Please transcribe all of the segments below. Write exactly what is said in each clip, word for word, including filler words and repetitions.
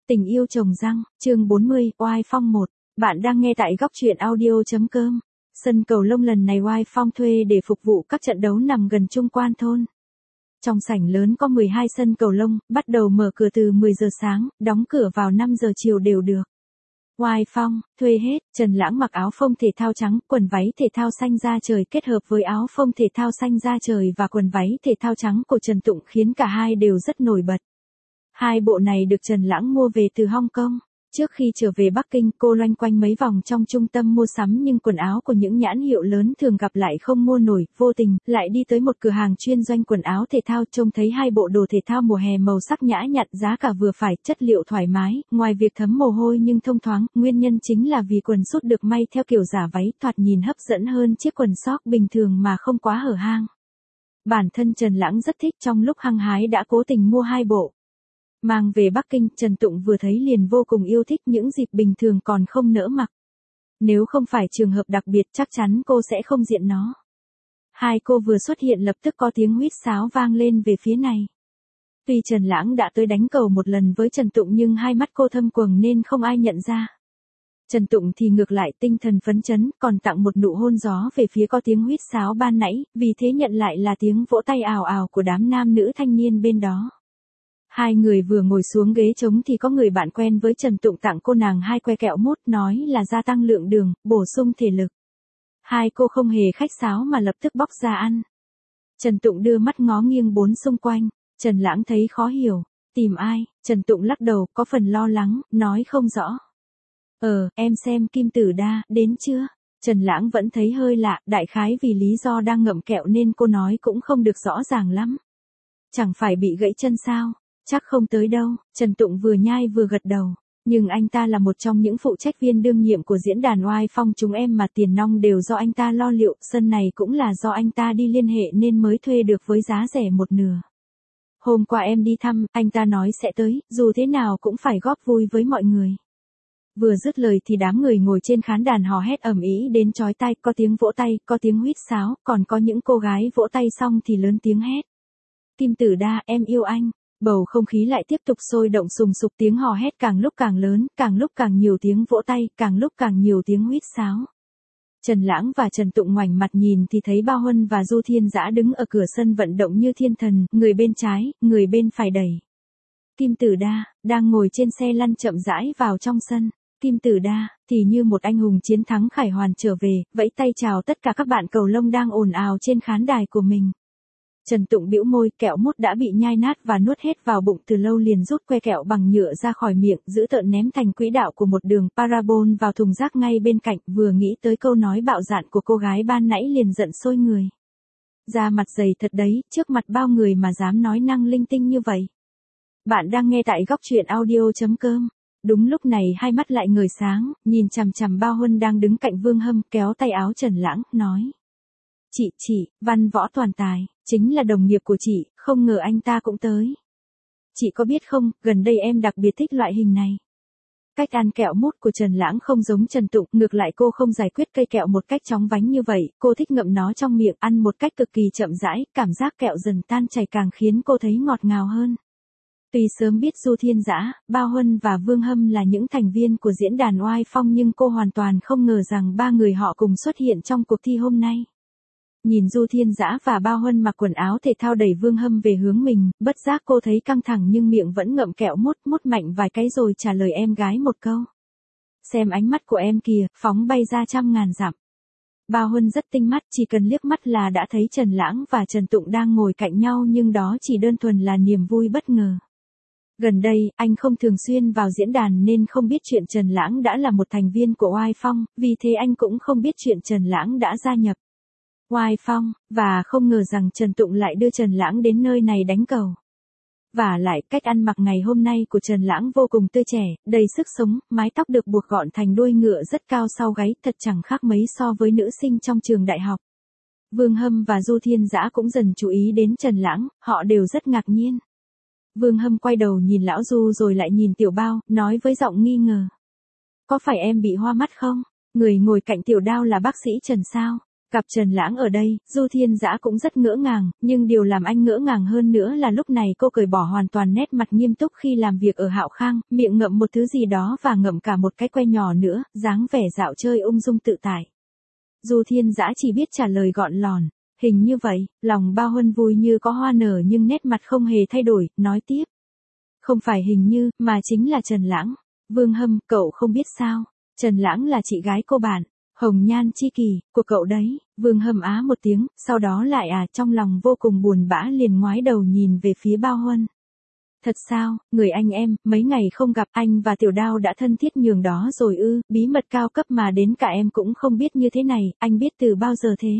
Tình yêu trồng răng, chương bốn mươi, Oai Phong một. Bạn đang nghe tại góc truyện audio.com. Sân cầu lông lần này Oai Phong thuê để phục vụ các trận đấu nằm gần trung quan thôn. Trong sảnh lớn có mười hai sân cầu lông, bắt đầu mở cửa từ mười giờ sáng, đóng cửa vào năm giờ chiều đều được. Oai Phong, thuê hết. Trần Lãng mặc áo phông thể thao trắng, quần váy thể thao xanh da trời kết hợp với áo phông thể thao xanh da trời và quần váy thể thao trắng của Trần Tụng khiến cả hai đều rất nổi bật. Hai bộ này được Trần Lãng mua về từ Hong Kong. Trước khi trở về Bắc Kinh, cô loanh quanh mấy vòng trong trung tâm mua sắm nhưng quần áo của những nhãn hiệu lớn thường gặp lại không mua nổi, vô tình, lại đi tới một cửa hàng chuyên doanh quần áo thể thao, trông thấy hai bộ đồ thể thao mùa hè màu sắc nhã nhặn, giá cả vừa phải, chất liệu thoải mái, ngoài việc thấm mồ hôi nhưng thông thoáng, nguyên nhân chính là vì quần sút được may theo kiểu giả váy, thoạt nhìn hấp dẫn hơn chiếc quần sóc bình thường mà không quá hở hang. Bản thân Trần Lãng rất thích, trong lúc hăng hái đã cố tình mua hai bộ. Mang về Bắc Kinh, Trần Tụng vừa thấy liền vô cùng yêu thích, những dịp bình thường còn không nỡ mặc. Nếu không phải trường hợp đặc biệt chắc chắn cô sẽ không diện nó. Hai cô vừa xuất hiện lập tức có tiếng huýt sáo vang lên về phía này. Tuy Trần Lãng đã tới đánh cầu một lần với Trần Tụng nhưng hai mắt cô thâm quầng nên không ai nhận ra. Trần Tụng thì ngược lại tinh thần phấn chấn, còn tặng một nụ hôn gió về phía có tiếng huýt sáo ban nãy, vì thế nhận lại là tiếng vỗ tay ào ào của đám nam nữ thanh niên bên đó. Hai người vừa ngồi xuống ghế trống thì có người bạn quen với Trần Tụng tặng cô nàng hai que kẹo mút, nói là gia tăng lượng đường, bổ sung thể lực. Hai cô không hề khách sáo mà lập tức bóc ra ăn. Trần Tụng đưa mắt ngó nghiêng bốn xung quanh. Trần Lãng thấy khó hiểu. Tìm ai? Trần Tụng lắc đầu, có phần lo lắng, nói không rõ. Ờ, em xem Kim Tử Đa, đến chưa? Trần Lãng vẫn thấy hơi lạ, đại khái vì lý do đang ngậm kẹo nên cô nói cũng không được rõ ràng lắm. Chẳng phải bị gãy chân sao? Chắc không tới đâu. Trần Tụng vừa nhai vừa gật đầu. Nhưng anh ta là một trong những phụ trách viên đương nhiệm của diễn đàn Oai Phong chúng em mà tiền nong đều do anh ta lo liệu, sân này cũng là do anh ta đi liên hệ nên mới thuê được với giá rẻ một nửa. Hôm qua em đi thăm, anh ta nói sẽ tới, dù thế nào cũng phải góp vui với mọi người. Vừa dứt lời thì đám người ngồi trên khán đàn hò hét ầm ĩ đến chói tai, có tiếng vỗ tay, có tiếng huýt sáo, còn có những cô gái vỗ tay xong thì lớn tiếng hét. Kim Tử Đa, em yêu anh. Bầu không khí lại tiếp tục sôi động sùng sục, tiếng hò hét càng lúc càng lớn, càng lúc càng nhiều tiếng vỗ tay, càng lúc càng nhiều tiếng huýt sáo. Trần Lãng và Trần Tụng ngoảnh mặt nhìn thì thấy Bao Huân và Du Thiên Dã đứng ở cửa sân vận động như thiên thần, người bên trái, người bên phải đẩy. Kim Tử Đa, đang ngồi trên xe lăn chậm rãi vào trong sân. Kim Tử Đa, thì như một anh hùng chiến thắng khải hoàn trở về, vẫy tay chào tất cả các bạn cầu lông đang ồn ào trên khán đài của mình. Trần Tụng bĩu môi, kẹo mút đã bị nhai nát và nuốt hết vào bụng từ lâu liền rút que kẹo bằng nhựa ra khỏi miệng, giữ tợn ném thành quỹ đạo của một đường parabol vào thùng rác ngay bên cạnh, vừa nghĩ tới câu nói bạo dạn của cô gái ban nãy liền giận sôi người. Da mặt dày thật đấy, trước mặt bao người mà dám nói năng linh tinh như vậy. Bạn đang nghe tại góc truyện audio.com. Đúng lúc này hai mắt lại ngời sáng, nhìn chằm chằm Bao Huân đang đứng cạnh Vương Hâm, kéo tay áo Trần Lãng, nói. Chị, chị, Văn Võ Toàn Tài, chính là đồng nghiệp của chị, không ngờ anh ta cũng tới. Chị có biết không, gần đây em đặc biệt thích loại hình này. Cách ăn kẹo mút của Trần Lãng không giống Trần Tụng, ngược lại cô không giải quyết cây kẹo một cách chóng vánh như vậy, cô thích ngậm nó trong miệng, ăn một cách cực kỳ chậm rãi, cảm giác kẹo dần tan chảy càng khiến cô thấy ngọt ngào hơn. Tuy sớm biết Du Thiên Dã, Bao Huân và Vương Hâm là những thành viên của diễn đàn Oai Phong nhưng cô hoàn toàn không ngờ rằng ba người họ cùng xuất hiện trong cuộc thi hôm nay. Nhìn Du Thiên Dã và Bao Huân mặc quần áo thể thao đẩy Vương Hâm về hướng mình, bất giác cô thấy căng thẳng nhưng miệng vẫn ngậm kẹo mút, mút mạnh vài cái rồi trả lời em gái một câu. Xem ánh mắt của em kìa, phóng bay ra trăm ngàn dặm. Bao Huân rất tinh mắt, chỉ cần liếc mắt là đã thấy Trần Lãng và Trần Tụng đang ngồi cạnh nhau nhưng đó chỉ đơn thuần là niềm vui bất ngờ. Gần đây, anh không thường xuyên vào diễn đàn nên không biết chuyện Trần Lãng đã là một thành viên của Oai Phong, vì thế anh cũng không biết chuyện Trần Lãng đã gia nhập Oai Phong, và không ngờ rằng Trần Tụng lại đưa Trần Lãng đến nơi này đánh cầu. Và lại, cách ăn mặc ngày hôm nay của Trần Lãng vô cùng tươi trẻ, đầy sức sống, mái tóc được buộc gọn thành đuôi ngựa rất cao sau gáy, thật chẳng khác mấy so với nữ sinh trong trường đại học. Vương Hâm và Du Thiên Dã cũng dần chú ý đến Trần Lãng, họ đều rất ngạc nhiên. Vương Hâm quay đầu nhìn lão Du rồi lại nhìn Tiểu Bao, nói với giọng nghi ngờ. Có phải em bị hoa mắt không? Người ngồi cạnh Tiểu Đao là bác sĩ Trần sao? Gặp Trần Lãng ở đây, Du Thiên Dã cũng rất ngỡ ngàng, nhưng điều làm anh ngỡ ngàng hơn nữa là lúc này cô cởi bỏ hoàn toàn nét mặt nghiêm túc khi làm việc ở Hạo Khang, miệng ngậm một thứ gì đó và ngậm cả một cái que nhỏ nữa, dáng vẻ dạo chơi ung dung tự tại. Du Thiên Dã chỉ biết trả lời gọn lòn, hình như vậy, lòng Bao Huân vui như có hoa nở nhưng nét mặt không hề thay đổi, nói tiếp. Không phải hình như, mà chính là Trần Lãng. Vương Hâm, cậu không biết sao, Trần Lãng là chị gái cô bạn, hồng nhan chi kỷ, của cậu đấy. Vương Hâm á một tiếng, sau đó lại à, trong lòng vô cùng buồn bã liền ngoái đầu nhìn về phía Bao Huân. Thật sao, người anh em, mấy ngày không gặp anh và Tiểu Đao đã thân thiết nhường đó rồi ư, bí mật cao cấp mà đến cả em cũng không biết như thế này, anh biết từ bao giờ thế?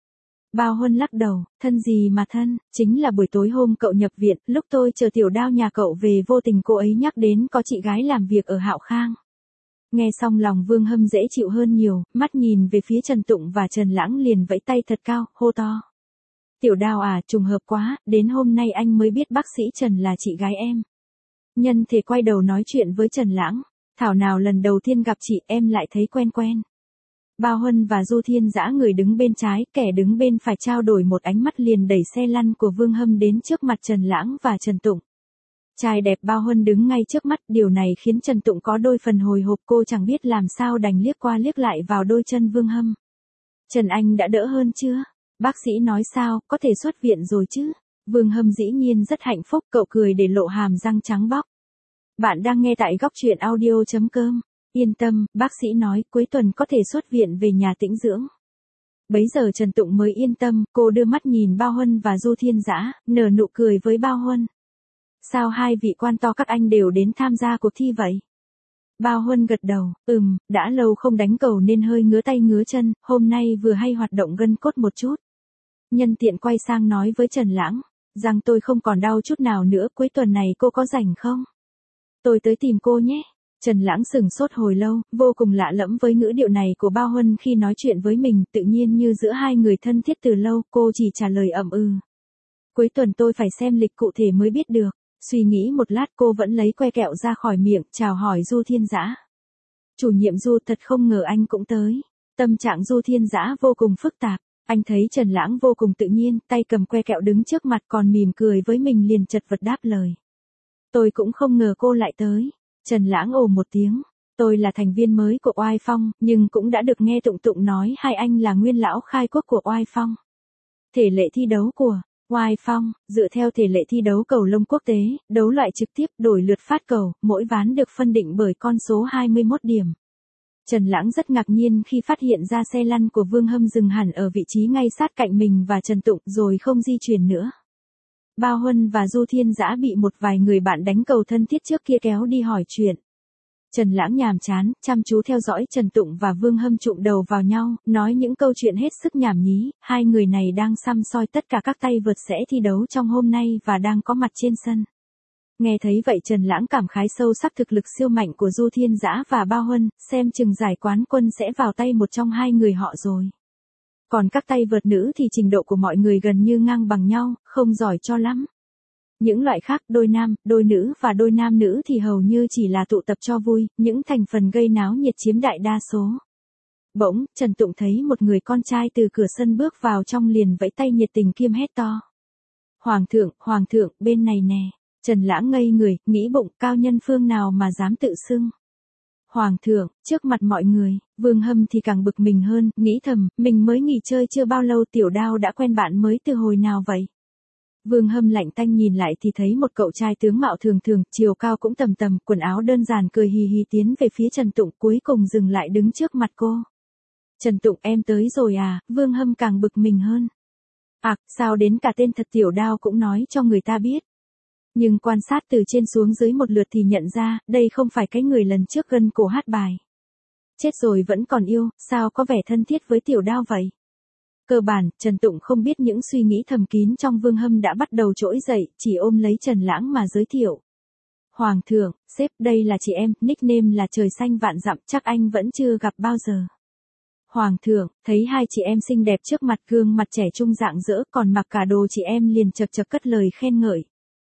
Bao Huân lắc đầu, thân gì mà thân, chính là buổi tối hôm cậu nhập viện, lúc tôi chờ Tiểu Đao nhà cậu về vô tình cô ấy nhắc đến có chị gái làm việc ở Hạo Khang. Nghe xong lòng Vương Hâm dễ chịu hơn nhiều, mắt nhìn về phía Trần Tụng và Trần Lãng liền vẫy tay thật cao, hô to. Tiểu Đao à, trùng hợp quá, đến hôm nay anh mới biết bác sĩ Trần là chị gái em. Nhân thể quay đầu nói chuyện với Trần Lãng, thảo nào lần đầu tiên gặp chị em lại thấy quen quen. Bao Huân và Du Thiên Dã người đứng bên trái, kẻ đứng bên phải trao đổi một ánh mắt liền đẩy xe lăn của Vương Hâm đến trước mặt Trần Lãng và Trần Tụng. Trai đẹp Bao Huân đứng ngay trước mắt, điều này khiến Trần Tụng có đôi phần hồi hộp, cô chẳng biết làm sao đành liếc qua liếc lại vào đôi chân Vương Hâm. Trần Anh đã đỡ hơn chưa? Bác sĩ nói sao, có thể xuất viện rồi chứ? Vương Hâm dĩ nhiên rất hạnh phúc, cậu cười để lộ hàm răng trắng bóc. Bạn đang nghe tại góc truyện audio chấm com. Yên tâm, bác sĩ nói cuối tuần có thể xuất viện về nhà tĩnh dưỡng. Bấy giờ Trần Tụng mới yên tâm, cô đưa mắt nhìn Bao Huân và Du Thiên Dã, nở nụ cười với Bao Huân. Sao hai vị quan to các anh đều đến tham gia cuộc thi vậy? Bao Huân gật đầu, ừm, đã lâu không đánh cầu nên hơi ngứa tay ngứa chân, hôm nay vừa hay hoạt động gân cốt một chút. Nhân tiện quay sang nói với Trần Lãng, rằng tôi không còn đau chút nào nữa, cuối tuần này cô có rảnh không? Tôi tới tìm cô nhé. Trần Lãng sửng sốt hồi lâu, vô cùng lạ lẫm với ngữ điệu này của Bao Huân khi nói chuyện với mình, tự nhiên như giữa hai người thân thiết từ lâu, cô chỉ trả lời ậm ừ. Cuối tuần tôi phải xem lịch cụ thể mới biết được. Suy nghĩ một lát cô vẫn lấy que kẹo ra khỏi miệng, chào hỏi Du Thiên Dã. Chủ nhiệm Du, thật không ngờ anh cũng tới. Tâm trạng Du Thiên Dã vô cùng phức tạp. Anh thấy Trần Lãng vô cùng tự nhiên, tay cầm que kẹo đứng trước mặt còn mỉm cười với mình liền chật vật đáp lời. Tôi cũng không ngờ cô lại tới. Trần Lãng ồ một tiếng. Tôi là thành viên mới của Oai Phong, nhưng cũng đã được nghe Tụng Tụng nói hai anh là nguyên lão khai quốc của Oai Phong. Thể lệ thi đấu của Oai Phong, dựa theo thể lệ thi đấu cầu lông quốc tế, đấu loại trực tiếp, đổi lượt phát cầu, mỗi ván được phân định bởi con số hai mươi mốt điểm. Trần Lãng rất ngạc nhiên khi phát hiện ra xe lăn của Vương Hâm dừng hẳn ở vị trí ngay sát cạnh mình và Trần Tụng rồi không di chuyển nữa. Bao Huân và Du Thiên Dã bị một vài người bạn đánh cầu thân thiết trước kia kéo đi hỏi chuyện. Trần Lãng nhàm chán, chăm chú theo dõi Trần Tụng và Vương Hâm chụm đầu vào nhau, nói những câu chuyện hết sức nhảm nhí, hai người này đang săm soi tất cả các tay vợt sẽ thi đấu trong hôm nay và đang có mặt trên sân. Nghe thấy vậy Trần Lãng cảm khái sâu sắc thực lực siêu mạnh của Du Thiên Dã và Bao Huân, xem chừng giải quán quân sẽ vào tay một trong hai người họ rồi. Còn các tay vợt nữ thì trình độ của mọi người gần như ngang bằng nhau, không giỏi cho lắm. Những loại khác, đôi nam, đôi nữ và đôi nam nữ thì hầu như chỉ là tụ tập cho vui, những thành phần gây náo nhiệt chiếm đại đa số. Bỗng, Trần Tụng thấy một người con trai từ cửa sân bước vào trong liền vẫy tay nhiệt tình kiêm hét to. Hoàng thượng, hoàng thượng, bên này nè. Trần Lãng ngây người, nghĩ bụng, cao nhân phương nào mà dám tự xưng. Hoàng thượng, trước mặt mọi người, Vương Hâm thì càng bực mình hơn, nghĩ thầm, mình mới nghỉ chơi chưa bao lâu Tiểu Đao đã quen bạn mới từ hồi nào vậy? Vương Hâm lạnh tanh nhìn lại thì thấy một cậu trai tướng mạo thường thường, chiều cao cũng tầm tầm, quần áo đơn giản cười hì hì tiến về phía Trần Tụng cuối cùng dừng lại đứng trước mặt cô. Trần Tụng em tới rồi à, Vương Hâm càng bực mình hơn. À, sao đến cả tên thật Tiểu Đao cũng nói cho người ta biết. Nhưng quan sát từ trên xuống dưới một lượt thì nhận ra, đây không phải cái người lần trước gân cổ hát bài. Chết rồi vẫn còn yêu, sao có vẻ thân thiết với Tiểu Đao vậy? Cơ bản, Trần Tụng không biết những suy nghĩ thầm kín trong Vương Hâm đã bắt đầu trỗi dậy, chỉ ôm lấy Trần Lãng mà giới thiệu. Hoàng thượng, sếp, đây là chị em, nickname là Trời Xanh Vạn Dặm, chắc anh vẫn chưa gặp bao giờ. Hoàng thượng, thấy hai chị em xinh đẹp trước mặt gương mặt trẻ trung rạng rỡ còn mặc cả đồ chị em liền chật chật cất lời khen ngợi.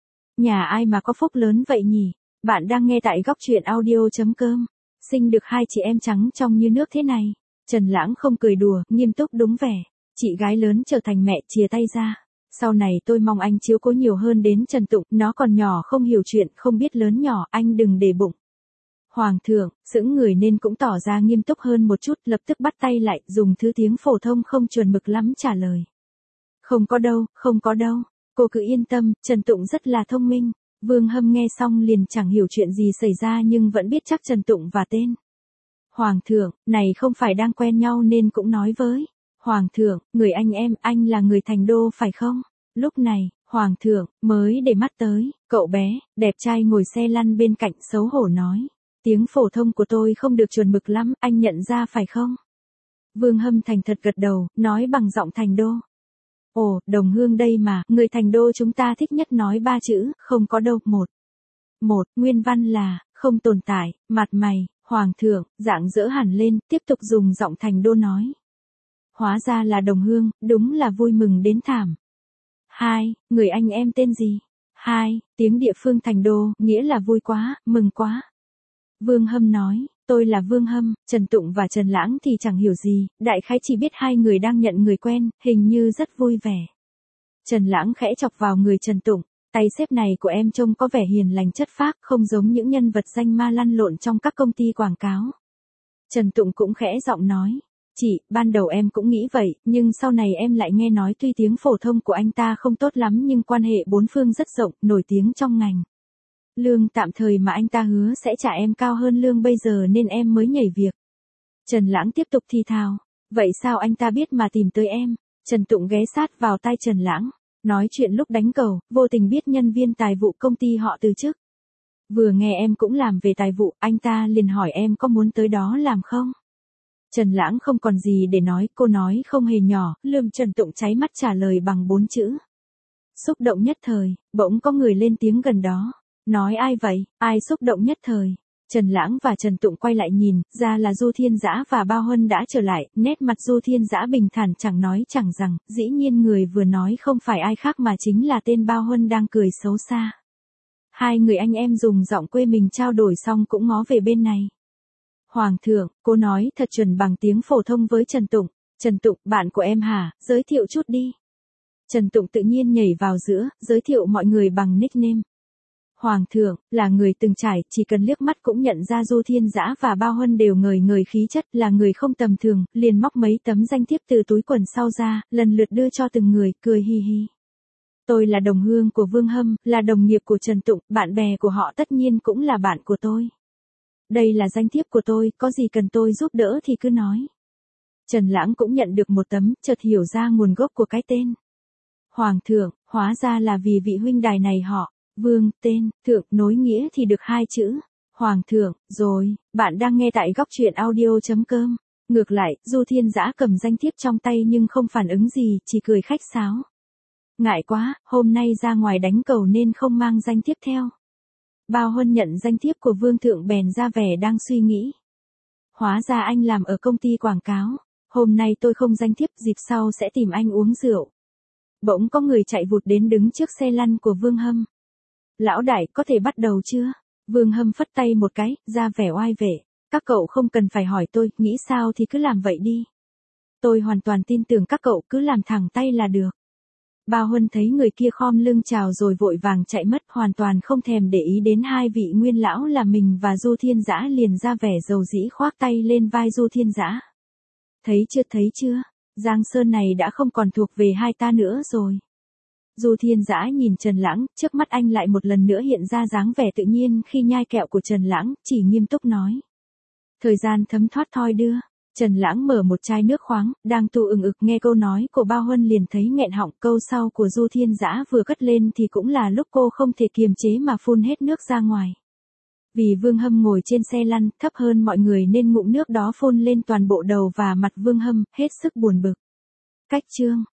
Nhà ai mà có phúc lớn vậy nhỉ? Bạn đang nghe tại góc truyện audio chấm com. Sinh được hai chị em trắng trong như nước thế này. Trần Lãng không cười đùa, nghiêm túc đúng vẻ. Chị gái lớn trở thành mẹ chia tay ra. Sau này tôi mong anh chiếu cố nhiều hơn đến Trần Tụng, nó còn nhỏ không hiểu chuyện, không biết lớn nhỏ, anh đừng để bụng. Hoàng thượng, sững người nên cũng tỏ ra nghiêm túc hơn một chút, lập tức bắt tay lại, dùng thứ tiếng phổ thông không chuẩn mực lắm trả lời. Không có đâu, không có đâu. Cô cứ yên tâm, Trần Tụng rất là thông minh. Vương Hâm nghe xong liền chẳng hiểu chuyện gì xảy ra nhưng vẫn biết chắc Trần Tụng và tên. Hoàng thượng, này không phải đang quen nhau nên cũng nói với. Hoàng thượng, người anh em, anh là người thành đô phải không? Lúc này, Hoàng thượng, mới để mắt tới, cậu bé, đẹp trai ngồi xe lăn bên cạnh xấu hổ nói. Tiếng phổ thông của tôi không được chuẩn mực lắm, anh nhận ra phải không? Vương Hâm thành thật gật đầu, nói bằng giọng thành đô. Ồ, đồng hương đây mà, người thành đô chúng ta thích nhất nói ba chữ, không có đâu, một. Một, nguyên văn là, không tồn tại, mặt mày, Hoàng thượng, dạng dỡ hẳn lên, tiếp tục dùng giọng thành đô nói. Hóa ra là đồng hương, đúng là vui mừng đến thảm. Hai, người anh em tên gì? Hai, tiếng địa phương thành đô, nghĩa là vui quá, mừng quá. Vương Hâm nói, tôi là Vương Hâm, Trần Tụng và Trần Lãng thì chẳng hiểu gì, đại khái chỉ biết hai người đang nhận người quen, hình như rất vui vẻ. Trần Lãng khẽ chọc vào người Trần Tụng, tay xếp này của em trông có vẻ hiền lành chất phác, không giống những nhân vật danh ma lăn lộn trong các công ty quảng cáo. Trần Tụng cũng khẽ giọng nói, chị, ban đầu em cũng nghĩ vậy, nhưng sau này em lại nghe nói tuy tiếng phổ thông của anh ta không tốt lắm nhưng quan hệ bốn phương rất rộng, nổi tiếng trong ngành. Lương tạm thời mà anh ta hứa sẽ trả em cao hơn lương bây giờ nên em mới nhảy việc. Trần Lãng tiếp tục thì thào, vậy sao anh ta biết mà tìm tới em? Trần Tụng ghé sát vào tai Trần Lãng, nói chuyện lúc đánh cầu, vô tình biết nhân viên tài vụ công ty họ từ chức. Vừa nghe em cũng làm về tài vụ, anh ta liền hỏi em có muốn tới đó làm không? Trần Lãng không còn gì để nói, cô nói không hề nhỏ, lườm Trần Tụng cháy mắt trả lời bằng bốn chữ. Xúc động nhất thời, bỗng có người lên tiếng gần đó. Nói ai vậy, ai xúc động nhất thời? Trần Lãng và Trần Tụng quay lại nhìn, ra là Du Thiên Dã và Bao Huân đã trở lại, nét mặt Du Thiên Dã bình thản chẳng nói chẳng rằng, dĩ nhiên người vừa nói không phải ai khác mà chính là tên Bao Huân đang cười xấu xa. Hai người anh em dùng giọng quê mình trao đổi xong cũng ngó về bên này. Hoàng thượng, cô nói thật chuẩn bằng tiếng phổ thông với Trần Tụng. Trần Tụng, bạn của em hả, giới thiệu chút đi. Trần Tụng tự nhiên nhảy vào giữa, giới thiệu mọi người bằng nickname. Hoàng thượng, là người từng trải, chỉ cần liếc mắt cũng nhận ra Du Thiên Dã và Bao Huân đều ngời ngời khí chất, là người không tầm thường, liền móc mấy tấm danh thiếp từ túi quần sau ra, lần lượt đưa cho từng người, cười hi hi. Tôi là đồng hương của Vương Hâm, là đồng nghiệp của Trần Tụng, bạn bè của họ tất nhiên cũng là bạn của tôi. Đây là danh thiếp của tôi, có gì cần tôi giúp đỡ thì cứ nói. Trần Lãng cũng nhận được một tấm, chợt hiểu ra nguồn gốc của cái tên. Hoàng thượng, hóa ra là vì vị huynh đài này họ. Vương, tên, thượng, nối nghĩa thì được hai chữ. Hoàng thượng, rồi, bạn đang nghe tại góc truyện audio chấm com. Ngược lại, Du Thiên Dã cầm danh thiếp trong tay nhưng không phản ứng gì, chỉ cười khách sáo. Ngại quá, hôm nay ra ngoài đánh cầu nên không mang danh thiếp theo. Bao Huân nhận danh thiếp của Vương thượng bèn ra vẻ đang suy nghĩ. Hóa ra anh làm ở công ty quảng cáo. Hôm nay tôi không danh thiếp, dịp sau sẽ tìm anh uống rượu. Bỗng có người chạy vụt đến đứng trước xe lăn của Vương Hâm. Lão đại, có thể bắt đầu chưa? Vương Hâm phất tay một cái, ra vẻ oai vệ. Các cậu không cần phải hỏi tôi, nghĩ sao thì cứ làm vậy đi. Tôi hoàn toàn tin tưởng các cậu cứ làm thẳng tay là được. Bao Huân thấy người kia khom lưng chào rồi vội vàng chạy mất, hoàn toàn không thèm để ý đến hai vị nguyên lão là mình và Du Thiên Dã, liền ra vẻ dầu dĩ khoác tay lên vai Du Thiên Dã. Thấy chưa, thấy chưa? Giang Sơn này đã không còn thuộc về hai ta nữa rồi. Du Thiên Dã nhìn Trần Lãng, trước mắt anh lại một lần nữa hiện ra dáng vẻ tự nhiên khi nhai kẹo của Trần Lãng, chỉ nghiêm túc nói. Thời gian thấm thoát thoi đưa. Trần Lãng mở một chai nước khoáng, đang tu ừng ực nghe câu nói của Bao Huân liền thấy nghẹn họng, câu sau của Du Thiên Dã vừa cất lên thì cũng là lúc cô không thể kiềm chế mà phun hết nước ra ngoài. Vì Vương Hâm ngồi trên xe lăn, thấp hơn mọi người nên ngụm nước đó phun lên toàn bộ đầu và mặt Vương Hâm, hết sức buồn bực. Cách chương